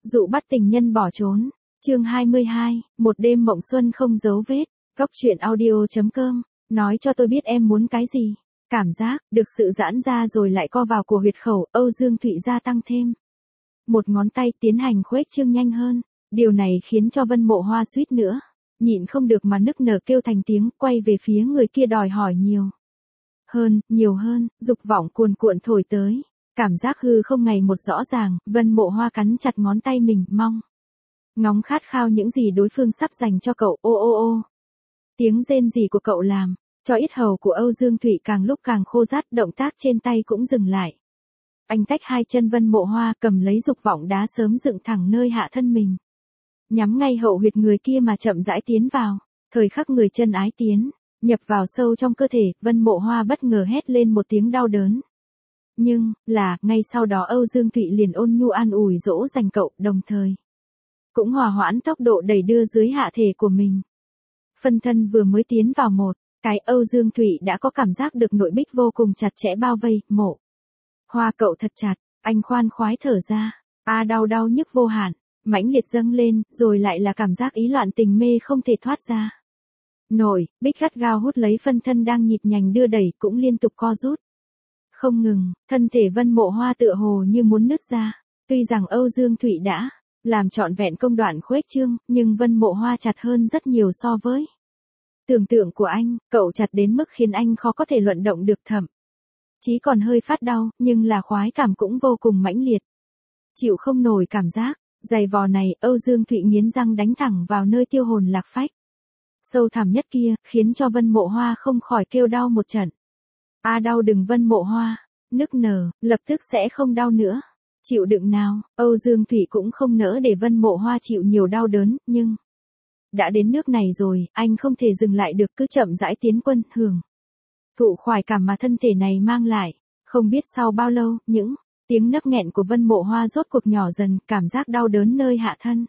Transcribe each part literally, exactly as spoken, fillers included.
Dụ bắt tình nhân bỏ trốn. Chương hai mươi hai, một đêm mộng xuân không dấu vết. Góc truyện audio chấm com, nói cho tôi biết em muốn cái gì. Cảm giác được sự giãn ra rồi lại co vào của huyệt khẩu, Âu Dương Thụy gia tăng thêm. Một ngón tay tiến hành khuếch trương nhanh hơn. Điều này khiến cho Vân Mộ Hoa suýt nữa nhịn không được mà nức nở kêu thành tiếng, quay về phía người kia đòi hỏi nhiều hơn, nhiều hơn, dục vọng cuồn cuộn thổi tới. Cảm giác hư không ngày một rõ ràng, Vân Mộ Hoa cắn chặt ngón tay mình, mong ngóng khát khao những gì đối phương sắp dành cho cậu. Ô ô ô. Tiếng rên rỉ của cậu làm cho yết hầu của Âu Dương Thụy càng lúc càng khô rát, động tác trên tay cũng dừng lại. Anh tách hai chân Vân Mộ Hoa, cầm lấy dục vọng đá sớm dựng thẳng nơi hạ thân mình. Nhắm ngay hậu huyệt người kia mà chậm rãi tiến vào. Thời khắc người chân ái tiến nhập vào sâu trong cơ thể, Vân Mộ Hoa bất ngờ hét lên một tiếng đau đớn. Nhưng, là, ngay sau đó Âu Dương Thụy liền ôn nhu an ủi dỗ dành cậu, đồng thời cũng hòa hoãn tốc độ đẩy đưa dưới hạ thể của mình. Phân thân vừa mới tiến vào một cái, Âu Dương Thụy đã có cảm giác được nội bích vô cùng chặt chẽ bao vây. Mộ Hoa cậu thật chặt, anh khoan khoái thở ra. A à, đau đau nhức vô hạn, mãnh liệt dâng lên, rồi lại là cảm giác ý loạn tình mê không thể thoát ra. Nổi, bích gắt gao hút lấy phân thân đang nhịp nhành đưa đẩy, cũng liên tục co rút không ngừng, thân thể Vân Mộ Hoa tựa hồ như muốn nứt ra. Tuy rằng Âu Dương Thụy đã làm trọn vẹn công đoạn khuếch trương, nhưng Vân Mộ Hoa chặt hơn rất nhiều so với tưởng tượng của anh. Cậu chặt đến mức khiến anh khó có thể luận động được, thậm chí còn hơi phát đau, nhưng là khoái cảm cũng vô cùng mãnh liệt. Chịu không nổi cảm giác dày vò này, Âu Dương Thụy nghiến răng đánh thẳng vào nơi tiêu hồn lạc phách sâu thẳm nhất kia, khiến cho Vân Mộ Hoa không khỏi kêu đau một trận. A à, đau đừng. Vân Mộ Hoa nức nở, lập tức sẽ không đau nữa. Chịu đựng nào. Âu Dương Thụy cũng không nỡ để Vân Mộ Hoa chịu nhiều đau đớn, nhưng đã đến nước này rồi, anh không thể dừng lại được, cứ chậm rãi tiến quân, hưởng thụ khoái cảm mà thân thể này mang lại. Không biết sau bao lâu, những tiếng nấc nghẹn của Vân Mộ Hoa rốt cuộc nhỏ dần, cảm giác đau đớn nơi hạ thân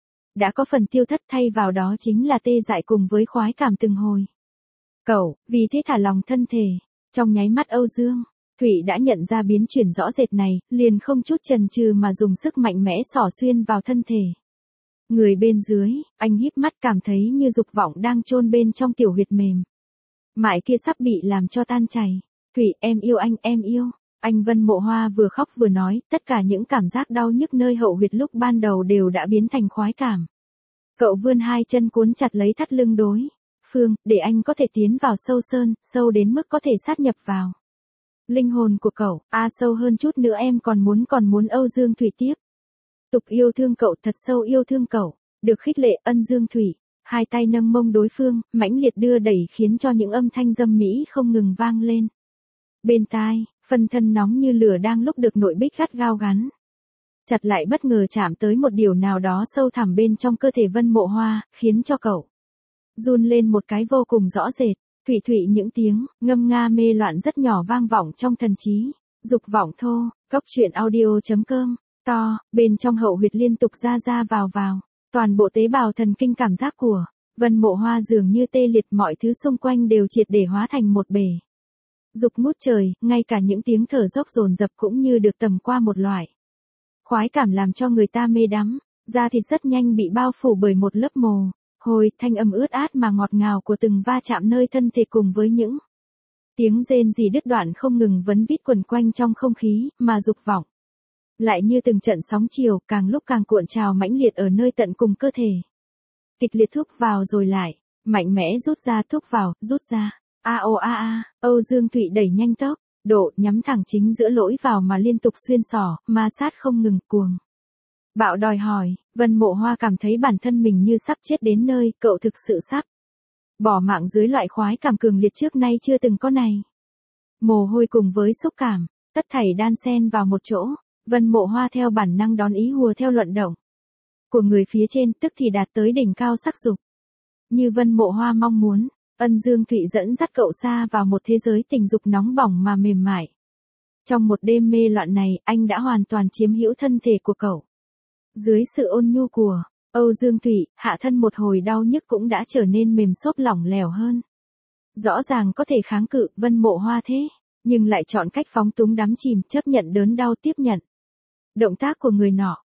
đã có phần tiêu thất, thay vào đó chính là tê dại cùng với khoái cảm từng hồi. Cậu, vì thế thả lòng thân thể. Trong nháy mắt Âu Dương Thụy đã nhận ra biến chuyển rõ rệt này, liền không chút chần chừ mà dùng sức mạnh mẽ xỏ xuyên vào thân thể người bên dưới. Anh híp mắt cảm thấy như dục vọng đang chôn bên trong tiểu huyệt mềm mại kia sắp bị làm cho tan chảy. Thụy, em yêu anh, em yêu anh. Vân Mộ Hoa vừa khóc vừa nói, tất cả những cảm giác đau nhức nơi hậu huyệt lúc ban đầu đều đã biến thành khoái cảm. Cậu vươn hai chân cuốn chặt lấy thắt lưng đối phương, để anh có thể tiến vào sâu sơn, sâu đến mức có thể sát nhập vào linh hồn của cậu. A à, sâu hơn chút nữa em còn muốn còn muốn. Âu Dương Thụy tiếp tục yêu thương cậu, thật sâu yêu thương cậu. Được khích lệ, Ân Dương Thụy hai tay nâng mông đối phương, mãnh liệt đưa đẩy, khiến cho những âm thanh dâm mỹ không ngừng vang lên bên tai. Phân thân nóng như lửa đang lúc được nội bích gắt gao gắn chặt lại, bất ngờ chạm tới một điều nào đó sâu thẳm bên trong cơ thể Vân Mộ Hoa, khiến cho cậu run lên một cái vô cùng rõ rệt. Thụy Thụy, những tiếng ngâm nga mê loạn rất nhỏ vang vọng trong thần trí. Dục vọng thô. Góc truyện audio chấm com. To, bên trong hậu huyệt liên tục ra ra vào vào. Toàn bộ tế bào thần kinh cảm giác của Vân Mộ Hoa dường như tê liệt, mọi thứ xung quanh đều triệt để hóa thành một bể dục ngút trời, ngay cả những tiếng thở dốc dồn dập cũng như được tầm qua một loại khoái cảm làm cho người ta mê đắm. Da thịt rất nhanh bị bao phủ bởi một lớp mồ hôi, thanh âm ướt át mà ngọt ngào của từng va chạm nơi thân thể cùng với những tiếng rên rỉ đứt đoạn không ngừng vấn vít quần quanh trong không khí, mà dục vọng lại như từng trận sóng chiều, càng lúc càng cuộn trào mãnh liệt ở nơi tận cùng cơ thể. Kịch liệt thúc vào rồi lại mạnh mẽ rút ra, thúc vào, rút ra. A o a a. Âu Dương Thụy đẩy nhanh tốc độ, nhắm thẳng chính giữa lỗ vào mà liên tục xuyên xỏ, ma sát không ngừng, cuồng bạo đòi hỏi. Vân Mộ Hoa cảm thấy bản thân mình như sắp chết đến nơi, cậu thực sự sắp bỏ mạng dưới loại khoái cảm cường liệt trước nay chưa từng có này. Mồ hôi cùng với xúc cảm, tất thảy đan xen vào một chỗ. Vân Mộ Hoa theo bản năng đón ý hùa theo luận động của người phía trên, tức thì đạt tới đỉnh cao sắc dục. Như Vân Mộ Hoa mong muốn, Ân Dương Thụy dẫn dắt cậu xa vào một thế giới tình dục nóng bỏng mà mềm mại. Trong một đêm mê loạn này, anh đã hoàn toàn chiếm hữu thân thể của cậu. Dưới sự ôn nhu của Âu Dương Thụy, hạ thân một hồi đau nhức cũng đã trở nên mềm xốp lỏng lẻo hơn. Rõ ràng có thể kháng cự, Vân Mộ Hoa thế nhưng lại chọn cách phóng túng đắm chìm, chấp nhận đớn đau, tiếp nhận động tác của người nọ.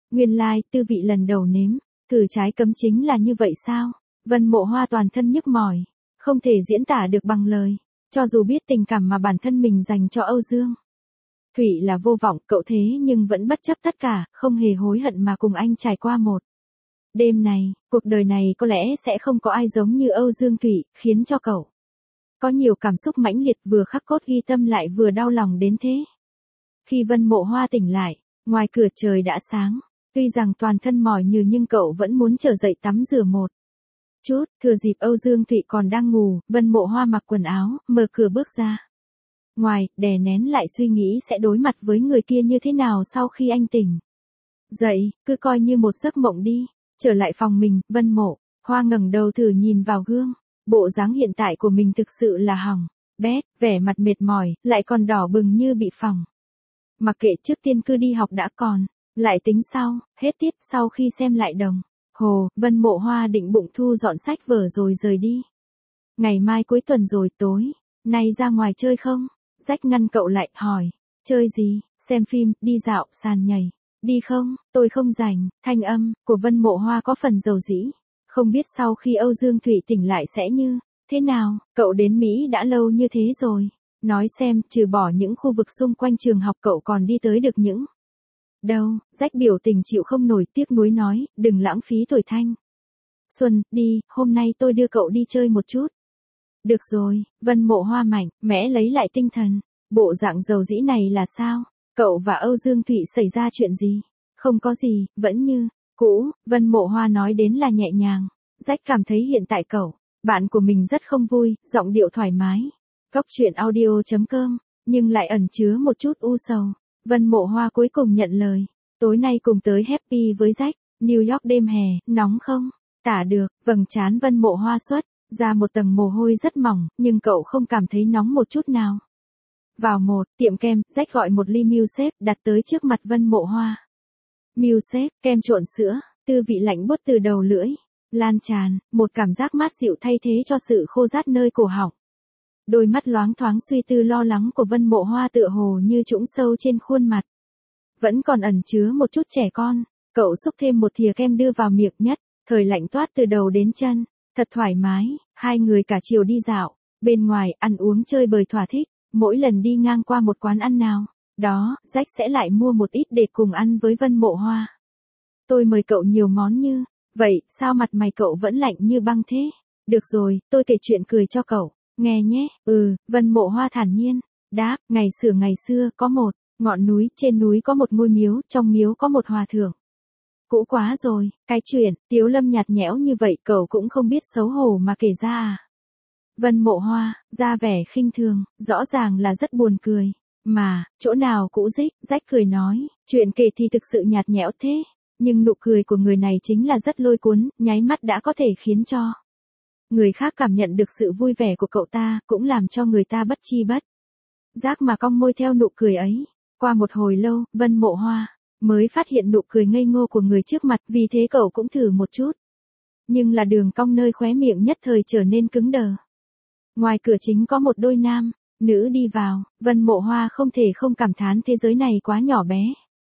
Nguyên lai, like, tư vị lần đầu nếm, thử trái cấm chính là như vậy sao? Vân Mộ Hoa toàn thân nhức mỏi, không thể diễn tả được bằng lời, cho dù biết tình cảm mà bản thân mình dành cho Âu Dương Thụy là vô vọng, cậu thế nhưng vẫn bất chấp tất cả, không hề hối hận mà cùng anh trải qua một đêm này, cuộc đời này có lẽ sẽ không có ai giống như Âu Dương Thụy, khiến cho cậu có nhiều cảm xúc mãnh liệt, vừa khắc cốt ghi tâm lại vừa đau lòng đến thế. Khi Vân Mộ Hoa tỉnh lại, ngoài cửa trời đã sáng, tuy rằng toàn thân mỏi nhừ nhưng cậu vẫn muốn trở dậy tắm rửa một chút, thừa dịp Âu Dương Thụy còn đang ngủ, Vân Mộ Hoa mặc quần áo, mở cửa bước ra ngoài, đè nén lại suy nghĩ sẽ đối mặt với người kia như thế nào sau khi anh tỉnh dậy, cứ coi như một giấc mộng đi. Trở lại phòng mình, Vân Mộ Hoa ngẩng đầu thử nhìn vào gương, bộ dáng hiện tại của mình thực sự là hỏng bét, vẻ mặt mệt mỏi, lại còn đỏ bừng như bị phỏng. Mặc kệ, trước tiên cứ đi học đã, còn lại tính sau. Hết tiết, sau khi xem lại đồng hồ, Vân Mộ Hoa định bụng thu dọn sách vở rồi rời đi. Ngày mai cuối tuần rồi, tối nay ra ngoài chơi không? Rách ngăn cậu lại, hỏi. Chơi gì? Xem phim, đi dạo, sàn nhảy. Đi không? Tôi không rảnh. Thanh âm của Vân Mộ Hoa có phần dầu dĩ. Không biết sau khi Âu Dương Thụy tỉnh lại sẽ như thế nào. Cậu đến Mỹ đã lâu như thế rồi. Nói xem, trừ bỏ những khu vực xung quanh trường học cậu còn đi tới được những đâu? Rách biểu tình chịu không nổi, tiếc nuối nói, đừng lãng phí tuổi thanh xuân, đi, hôm nay tôi đưa cậu đi chơi một chút. Được rồi. Vân Mộ Hoa mạnh mẽ lấy lại tinh thần. Bộ dạng dầu dĩ này là sao? Cậu và Âu Dương Thụy xảy ra chuyện gì? Không có gì, vẫn như cũ. Vân Mộ Hoa nói đến là nhẹ nhàng. Rách cảm thấy hiện tại cậu, bạn của mình rất không vui, giọng điệu thoải mái. Cóc truyện audio chấm com, nhưng lại ẩn chứa một chút u sầu. Vân Mộ Hoa cuối cùng nhận lời. Tối nay cùng tới happy với Rách. New York đêm hè, nóng không? Tả được. Vầng trán Vân Mộ Hoa xuất ra một tầng mồ hôi rất mỏng, nhưng cậu không cảm thấy nóng một chút nào. Vào một tiệm kem, Rách gọi một ly milkshake đặt tới trước mặt Vân Mộ Hoa. Milkshake, kem trộn sữa, tư vị lạnh buốt từ đầu lưỡi lan tràn, một cảm giác mát dịu thay thế cho sự khô rát nơi cổ họng. Đôi mắt loáng thoáng suy tư lo lắng của Vân Mộ Hoa tựa hồ như trũng sâu trên khuôn mặt, vẫn còn ẩn chứa một chút trẻ con. Cậu xúc thêm một thìa kem đưa vào miệng, nhất thời lạnh toát từ đầu đến chân, thật thoải mái. Hai người cả chiều đi dạo bên ngoài, ăn uống chơi bời thỏa thích. Mỗi lần đi ngang qua một quán ăn nào đó, Rách sẽ lại mua một ít để cùng ăn với Vân Mộ Hoa. Tôi mời cậu nhiều món như vậy, sao mặt mày cậu vẫn lạnh như băng thế? Được rồi, tôi kể chuyện cười cho cậu nghe nhé. Ừ, Vân Mộ Hoa thản nhiên đáp. Ngày xưa ngày xưa có một ngọn núi, trên núi có một ngôi miếu, trong miếu có một hòa thượng. Cũ quá rồi, cái chuyện Tiếu Lâm nhạt nhẽo như vậy cậu cũng không biết xấu hổ mà kể ra à? Vân Mộ Hoa ra vẻ khinh thường, rõ ràng là rất buồn cười. Mà, chỗ nào cũ dích? Rách cười nói, chuyện kể thì thực sự nhạt nhẽo thế, nhưng nụ cười của người này chính là rất lôi cuốn, nháy mắt đã có thể khiến cho người khác cảm nhận được sự vui vẻ của cậu ta, cũng làm cho người ta bất chi bất giác mà cong môi theo nụ cười ấy. Qua một hồi lâu, Vân Mộ Hoa mới phát hiện nụ cười ngây ngô của người trước mặt, vì thế cậu cũng thử một chút. Nhưng là đường cong nơi khóe miệng nhất thời trở nên cứng đờ. Ngoài cửa chính có một đôi nam nữ đi vào, Vân Mộ Hoa không thể không cảm thán thế giới này quá nhỏ bé.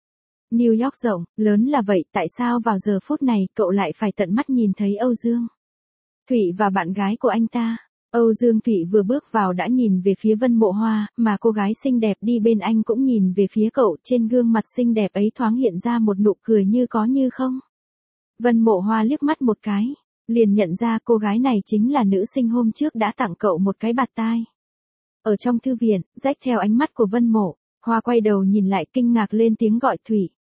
New York rộng, lớn là vậy, tại sao vào giờ phút này cậu lại phải tận mắt nhìn thấy Âu Dương Thụy và bạn gái của anh ta? Âu Dương Thụy vừa bước vào đã nhìn về phía Vân Mộ Hoa, mà cô gái xinh đẹp đi bên anh cũng nhìn về phía cậu, trên gương mặt xinh đẹp ấy thoáng hiện ra một nụ cười như có như không. Vân Mộ Hoa liếc mắt một cái, liền nhận ra cô gái này chính là nữ sinh hôm trước đã tặng cậu một cái bạt tai. Ở trong thư viện, Rách theo ánh mắt của Vân Mộ Hoa quay đầu nhìn lại, kinh ngạc lên tiếng gọi Thủy.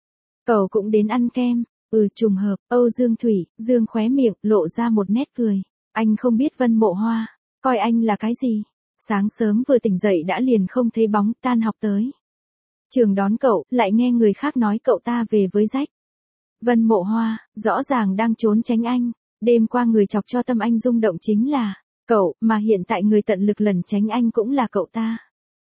Cậu cũng đến ăn kem? Ừ, trùng hợp. Âu Dương Thủy dương khóe miệng, lộ ra một nét cười. Anh không biết Vân Mộ Hoa coi anh là cái gì? Sáng sớm vừa tỉnh dậy đã liền không thấy bóng, tan học tới trường đón cậu, lại nghe người khác nói cậu ta về với Rách. Vân Mộ Hoa rõ ràng đang trốn tránh anh. Đêm qua người chọc cho tâm anh rung động chính là cậu, mà hiện tại người tận lực lẩn tránh anh cũng là cậu ta.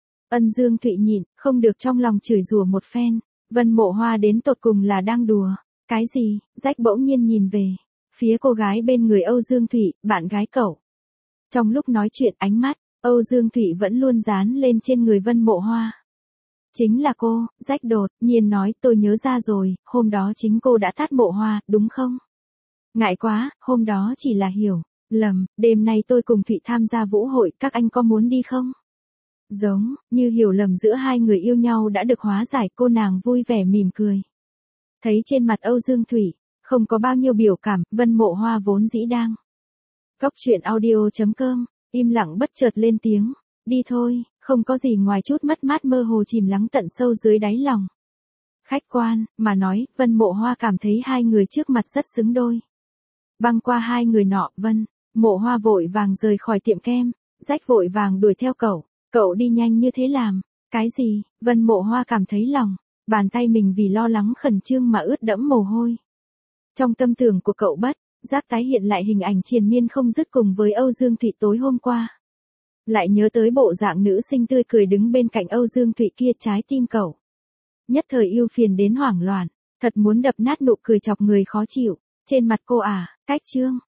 Ân Dương Thụy nhịn không được trong lòng chửi rủa một phen. Vân Mộ Hoa đến tột cùng là đang đùa cái gì? Rách bỗng nhiên nhìn về phía cô gái bên người Âu Dương Thụy, bạn gái cậu. Trong lúc nói chuyện, ánh mắt Âu Dương Thụy vẫn luôn dán lên trên người Vân Mộ Hoa. Chính là cô, rách đột nhiên nói, tôi nhớ ra rồi, hôm đó chính cô đã tát Mộ Hoa, đúng không? Ngại quá, hôm đó chỉ là hiểu lầm, đêm nay tôi cùng Thụy tham gia vũ hội, các anh có muốn đi không? Giống như hiểu lầm giữa hai người yêu nhau đã được hóa giải, cô nàng vui vẻ mỉm cười. Thấy trên mặt Âu Dương Thụy không có bao nhiêu biểu cảm, Vân Mộ Hoa vốn dĩ đang Cóc truyện audio.com, im lặng bất chợt lên tiếng, đi thôi, không có gì ngoài chút mất mát mơ hồ chìm lắng tận sâu dưới đáy lòng. Khách quan mà nói, Vân Mộ Hoa cảm thấy hai người trước mặt rất xứng đôi. Băng qua hai người nọ, Vân Mộ Hoa vội vàng rời khỏi tiệm kem, rách vội vàng đuổi theo cậu, cậu đi nhanh như thế làm, cái gì? Vân Mộ Hoa cảm thấy lòng bàn tay mình vì lo lắng khẩn trương mà ướt đẫm mồ hôi. Trong tâm tưởng của cậu bất giác tái hiện lại hình ảnh triền miên không dứt cùng với Âu Dương Thụy tối hôm qua. Lại nhớ tới bộ dạng nữ sinh tươi cười đứng bên cạnh Âu Dương Thụy kia, trái tim cậu nhất thời yêu phiền đến hoảng loạn, thật muốn đập nát nụ cười chọc người khó chịu trên mặt cô à. Cách chương